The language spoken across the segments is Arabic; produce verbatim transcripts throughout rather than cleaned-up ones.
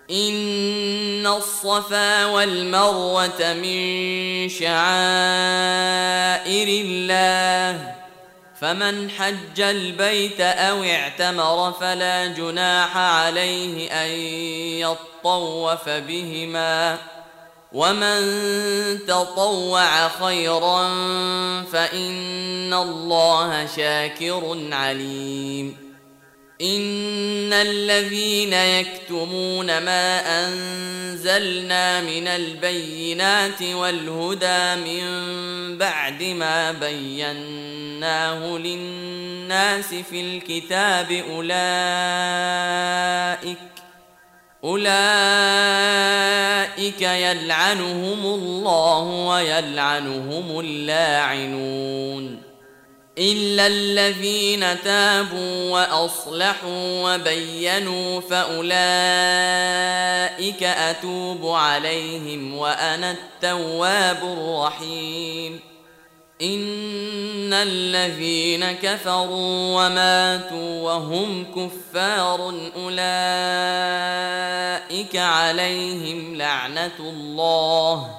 إن الصفا والمروة من شعائر الله، فمن حج البيت أو اعتمر فلا جناح عليه أن يطوف بهما، ومن تطوع خيرا فإن الله شاكر عليم. إن الذين يكتمون ما أنزلنا من البينات والهدى من بعد ما بيناه للناس في الكتاب أولئك أولئك يلعنهم الله ويلعنهم اللاعنون، إلا الذين تابوا وأصلحوا وبينوا فأولئك أتوب عليهم وأنا التواب الرحيم. إن الذين كفروا وماتوا وهم كفار أولئك عليهم لعنة الله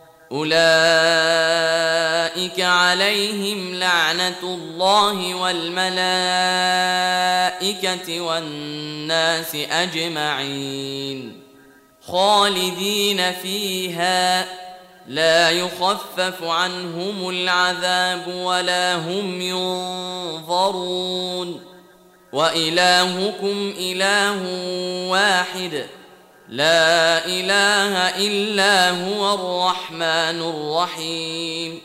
أولئك عليهم لعنة الله والملائكة والناس أجمعين، خالدين فيها لا يخفف عنهم العذاب ولا هم ينظرون. وإلهكم إله واحد لا إله إلا هو الرحمن الرحيم.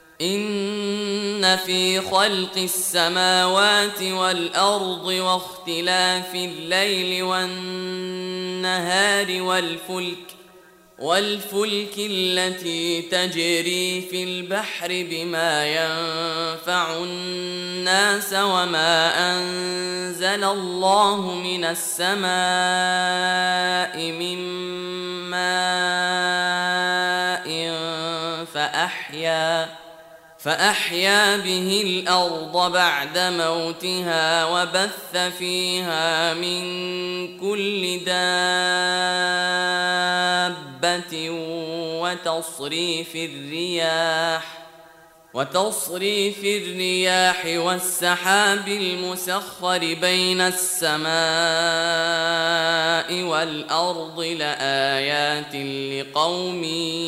إن في خلق السماوات والأرض واختلاف الليل والنهار والفلك والفلك التي تجري في البحر بما ينفع الناس وما أنزل الله من السماء من ماء فأحيا فأحيا به الأرض بعد موتها وبث فيها من كل دابة وتصريف الرياح وتصريف الرياح والسحاب المسخر بين السماء والأرض لآيات لقوم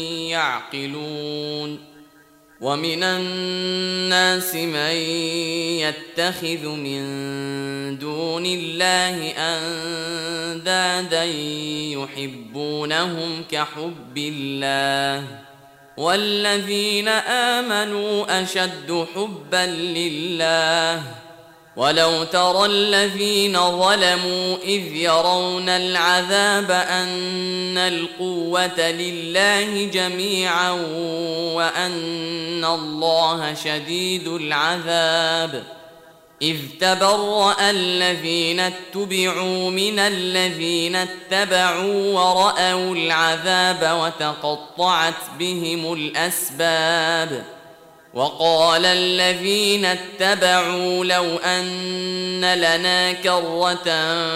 يعقلون. ومن الناس من يتخذ من دون الله أندادا يحبونهم كحب الله والذين آمنوا أشد حبا لله. ولو ترى الذين ظلموا إذ يرون العذاب أن القوة لله جميعا وأن الله شديد العذاب، إذ تبرأ الذين اتبعوا من الذين اتبعوا ورأوا العذاب وتقطعت بهم الأسباب. وقال الذين اتبعوا لو أن لنا كرة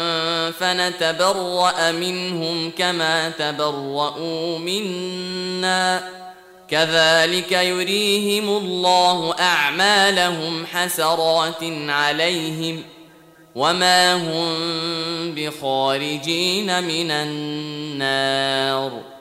فنتبرأ منهم كما تبرؤوا منا كذلك يريهم الله أعمالهم حسرات عليهم وما هم بخارجين من النار.